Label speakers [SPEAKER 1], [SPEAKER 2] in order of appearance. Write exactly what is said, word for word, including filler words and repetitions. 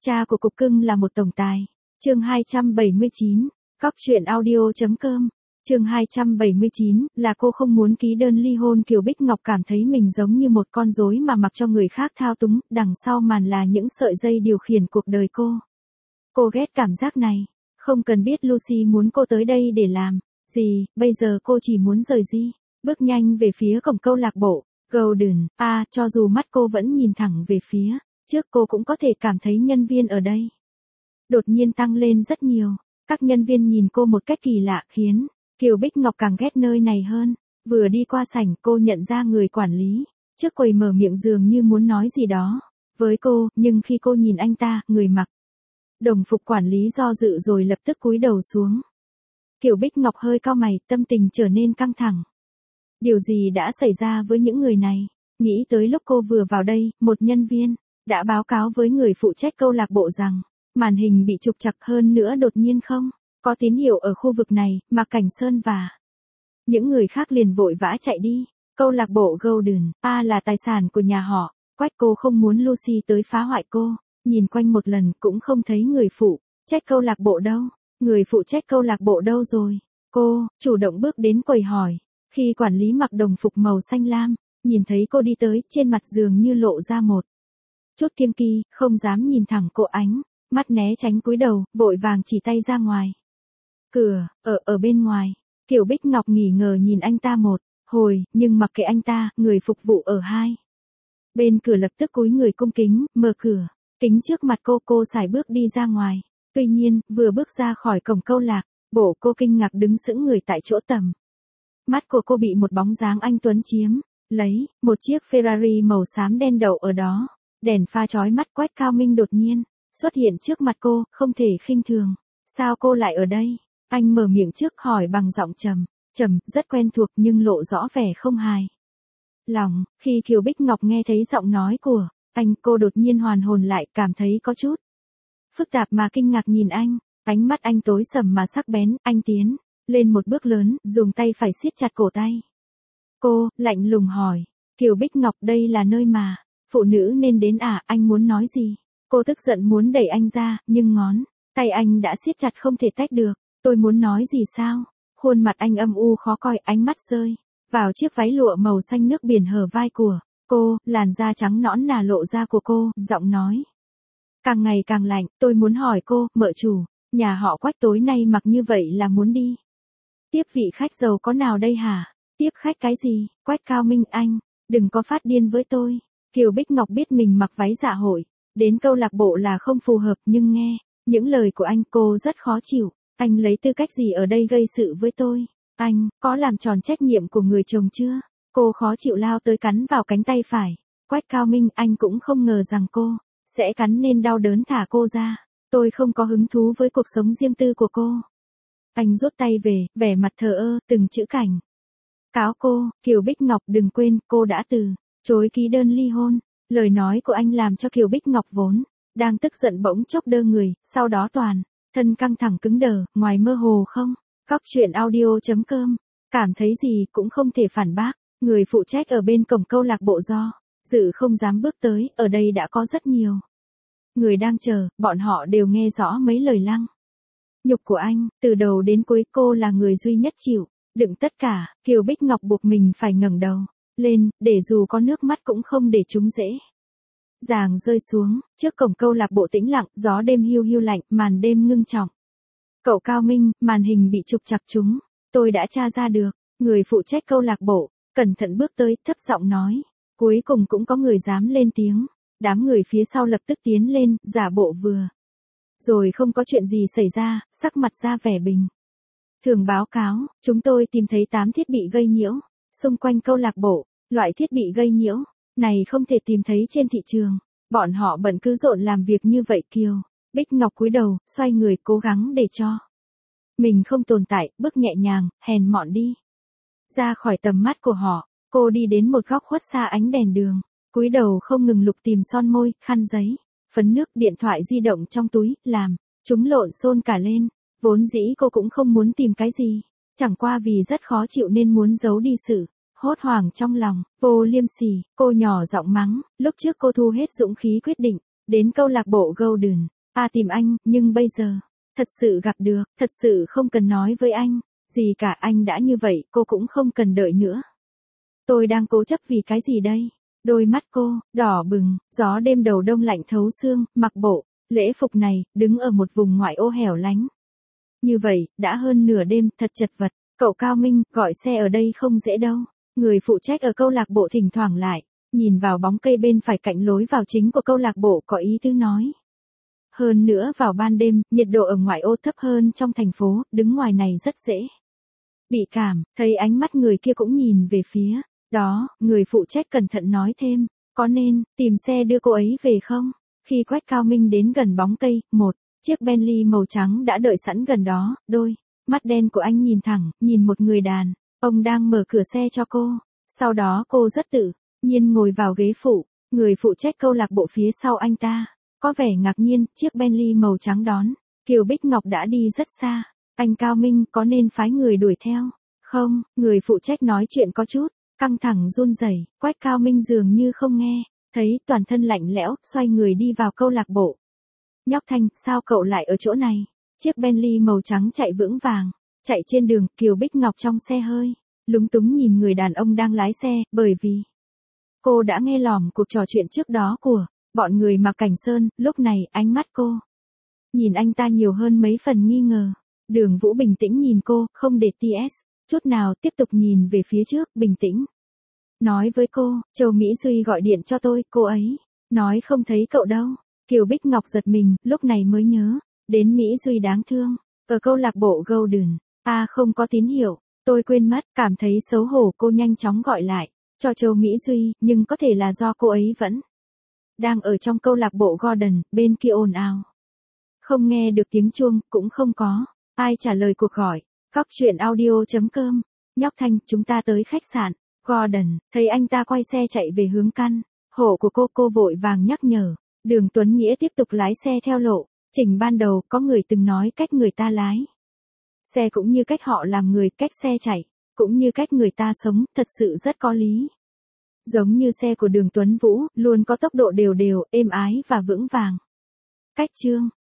[SPEAKER 1] Cha của cục cưng là một tổng tài. Chương hai trăm bảy mươi chín, Cóc truyện audio chấm com. Chương hai trăm bảy mươi chín, là cô không muốn ký đơn ly hôn. Kiều Bích Ngọc cảm thấy mình giống như một con rối mà mặc cho người khác thao túng, đằng sau màn là những sợi dây điều khiển cuộc đời cô. Cô ghét cảm giác này, không cần biết Lucy muốn cô tới đây để làm gì, bây giờ cô chỉ muốn rời đi, bước nhanh về phía cổng câu lạc bộ Golden. À, cho dù mắt cô vẫn nhìn thẳng về phía trước, cô cũng có thể cảm thấy nhân viên ở đây đột nhiên tăng lên rất nhiều. Các nhân viên nhìn cô một cách kỳ lạ khiến Kiều Bích Ngọc càng ghét nơi này hơn. Vừa đi qua sảnh, cô nhận ra người quản lý trước quầy mở miệng dường như muốn nói gì đó với cô, nhưng khi cô nhìn anh ta, người mặc đồng phục quản lý do dự rồi lập tức cúi đầu xuống. Kiều Bích Ngọc hơi cau mày, tâm tình trở nên căng thẳng. Điều gì đã xảy ra với những người này? Nghĩ tới lúc cô vừa vào đây, một nhân viên đã báo cáo với người phụ trách câu lạc bộ rằng màn hình bị trục trặc, hơn nữa đột nhiên không có tín hiệu ở khu vực này, mà Cảnh Sơn và những người khác liền vội vã chạy đi. Câu lạc bộ Golden A là tài sản của nhà họ Quách, cô không muốn Lucy tới phá hoại cô. Nhìn quanh một lần cũng không thấy người phụ trách câu lạc bộ đâu. Người phụ trách câu lạc bộ đâu rồi? Cô chủ động bước đến quầy hỏi. Khi quản lý mặc đồng phục màu xanh lam nhìn thấy cô đi tới, trên mặt dường như lộ ra một chút kiêng kỵ, không dám nhìn thẳng cô, ánh mắt né tránh, cúi đầu, vội vàng chỉ tay ra ngoài. Cửa, ở ở bên ngoài. Kiều Bích Ngọc nghỉ ngờ nhìn anh ta một hồi, nhưng mặc kệ anh ta, người phục vụ ở hai bên cửa lập tức cúi người cung kính, mở cửa kính trước mặt cô, cô sải bước đi ra ngoài. Tuy nhiên, vừa bước ra khỏi cổng câu lạc bộ, cô kinh ngạc đứng sững người tại chỗ. Tầm mắt của cô bị một bóng dáng anh tuấn chiếm lấy, một chiếc Ferrari màu xám đen đậu ở đó. Đèn pha chói mắt. Quách Cao Minh đột nhiên xuất hiện trước mặt cô, không thể khinh thường. Sao cô lại ở đây? Anh mở miệng trước, hỏi bằng giọng trầm trầm, rất quen thuộc nhưng lộ rõ vẻ không hài lòng. Khi Kiều Bích Ngọc nghe thấy giọng nói của anh, cô đột nhiên hoàn hồn lại, cảm thấy có chút phức tạp mà kinh ngạc nhìn anh. Ánh mắt anh tối sầm mà sắc bén. Anh tiến lên một bước lớn, dùng tay phải siết chặt cổ tay cô, lạnh lùng hỏi. Kiều Bích Ngọc, đây là nơi mà phụ nữ nên đến à? Anh muốn nói gì? Cô tức giận muốn đẩy anh ra, nhưng ngón tay anh đã siết chặt không thể tách được. Tôi muốn nói gì sao? Khuôn mặt anh âm u khó coi, ánh mắt rơi vào chiếc váy lụa màu xanh nước biển hở vai của cô, làn da trắng nõn nà lộ ra của cô, giọng nói càng ngày càng lạnh. Tôi muốn hỏi cô, mợ chủ nhà họ Quách tối nay mặc như vậy là muốn đi tiếp vị khách giàu có nào đây hả? Tiếp khách cái gì? Quách Cao Minh, anh đừng có phát điên với tôi. Kiều Bích Ngọc biết mình mặc váy dạ hội đến câu lạc bộ là không phù hợp, nhưng nghe những lời của anh, cô rất khó chịu. Anh lấy tư cách gì ở đây gây sự với tôi? Anh có làm tròn trách nhiệm của người chồng chưa? Cô khó chịu lao tới cắn vào cánh tay phải Quách Cao Minh. Anh cũng không ngờ rằng cô sẽ cắn nên đau đớn thả cô ra. Tôi không có hứng thú với cuộc sống riêng tư của cô. Anh rút tay về, vẻ mặt thờ ơ, từng chữ cảnh cáo cô. Kiều Bích Ngọc, đừng quên, cô đã từ chối ký đơn ly hôn. Lời nói của anh làm cho Kiều Bích Ngọc vốn đang tức giận bỗng chốc đơ người, sau đó toàn thân căng thẳng cứng đờ, ngoài mơ hồ không. Cóc truyện audio chấm com. Cảm thấy gì cũng không thể phản bác. Người phụ trách ở bên cổng câu lạc bộ do dự không dám bước tới. Ở đây đã có rất nhiều người đang chờ, bọn họ đều nghe rõ mấy lời lăng nhục của anh. Từ đầu đến cuối, cô là người duy nhất chịu đựng tất cả. Kiều Bích Ngọc buộc mình phải ngẩng đầu lên, để dù có nước mắt cũng không để chúng dễ dàng rơi xuống. Trước cổng câu lạc bộ tĩnh lặng, gió đêm hiu hiu lạnh, màn đêm ngưng trọng. Cậu Cao Minh, màn hình bị trục trặc. Chúng tôi đã tra ra được. Người phụ trách câu lạc bộ cẩn thận bước tới, thấp giọng nói. Cuối cùng cũng có người dám lên tiếng. Đám người phía sau lập tức tiến lên, giả bộ vừa rồi không có chuyện gì xảy ra, sắc mặt ra vẻ bình thường báo cáo. Chúng tôi tìm thấy tám thiết bị gây nhiễu xung quanh câu lạc bộ. Loại thiết bị gây nhiễu này không thể tìm thấy trên thị trường. Bọn họ bận cứ rộn làm việc như vậy. Kiều Bích Ngọc cúi đầu, xoay người, cố gắng để cho mình không tồn tại, bước nhẹ nhàng, hèn mọn đi ra khỏi tầm mắt của họ. Cô đi đến một góc khuất xa ánh đèn đường, cúi đầu không ngừng lục tìm son môi, khăn giấy, phấn nước, điện thoại di động trong túi, làm chúng lộn xôn cả lên. Vốn dĩ cô cũng không muốn tìm cái gì, chẳng qua vì rất khó chịu nên muốn giấu đi sự hốt hoảng trong lòng. Vô liêm sỉ, cô nhỏ giọng mắng. Lúc trước cô thu hết dũng khí quyết định đến câu lạc bộ Golden. A tìm anh, nhưng bây giờ, thật sự gặp được, thật sự không cần nói với anh, gì cả anh đã như vậy, cô cũng không cần đợi nữa. Tôi đang cố chấp vì cái gì đây? Đôi mắt cô, đỏ bừng, gió đêm đầu đông lạnh thấu xương, mặc bộ, lễ phục này, đứng ở một vùng ngoại ô hẻo lánh. Như vậy, đã hơn nửa đêm, thật chật vật, cậu Cao Minh, gọi xe ở đây không dễ đâu. Người phụ trách ở câu lạc bộ thỉnh thoảng lại, nhìn vào bóng cây bên phải cạnh lối vào chính của câu lạc bộ có ý tứ nói. Hơn nữa vào ban đêm, nhiệt độ ở ngoại ô thấp hơn trong thành phố, đứng ngoài này rất dễ bị cảm, thấy ánh mắt người kia cũng nhìn về phía đó, người phụ trách cẩn thận nói thêm, có nên tìm xe đưa cô ấy về không? Khi Quách Cao Minh đến gần bóng cây, một chiếc Bentley màu trắng đã đợi sẵn gần đó, đôi mắt đen của anh nhìn thẳng, nhìn một người đàn ông đang mở cửa xe cho cô. Sau đó cô rất tự nhiên ngồi vào ghế phụ, người phụ trách câu lạc bộ phía sau anh ta có vẻ ngạc nhiên, chiếc Bentley màu trắng đón Kiều Bích Ngọc đã đi rất xa. Anh Cao Minh có nên phái người đuổi theo? Không, người phụ trách nói chuyện có chút căng thẳng run rẩy, Quách Cao Minh dường như không nghe, thấy toàn thân lạnh lẽo, xoay người đi vào câu lạc bộ. Nhóc Thanh, sao cậu lại ở chỗ này? Chiếc Bentley màu trắng chạy vững vàng, chạy trên đường, Kiều Bích Ngọc trong xe hơi lúng túng nhìn người đàn ông đang lái xe, bởi vì cô đã nghe lỏm cuộc trò chuyện trước đó của bọn người mặc Cảnh Sơn, lúc này ánh mắt cô nhìn anh ta nhiều hơn mấy phần nghi ngờ. Đường Vũ bình tĩnh nhìn cô, không để tê ét chút nào, tiếp tục nhìn về phía trước, bình tĩnh nói với cô, Châu Mỹ Duy gọi điện cho tôi, cô ấy nói không thấy cậu đâu. Kiều Bích Ngọc giật mình, lúc này mới nhớ đến Mỹ Duy đáng thương ở câu lạc bộ Golden. À không có tín hiệu, tôi quên mất, cảm thấy xấu hổ, cô nhanh chóng gọi lại cho Châu Mỹ Duy, nhưng có thể là do cô ấy vẫn đang ở trong câu lạc bộ Golden, bên kia ồn ào, không nghe được tiếng chuông, cũng không có ai trả lời cuộc gọi. Góc truyện audio chấm com. Nhóc Thanh, chúng ta tới khách sạn Golden. Thấy anh ta quay xe chạy về hướng căn hộ của cô, cô vội vàng nhắc nhở. Đường Tuấn Nghĩa tiếp tục lái xe theo lộ trình ban đầu, có người từng nói cách người ta lái xe cũng như cách họ làm người, cách xe chạy cũng như cách người ta sống, thật sự rất có lý. Giống như xe của Đường Tuấn Vũ, luôn có tốc độ đều đều, êm ái và vững vàng. Cách chương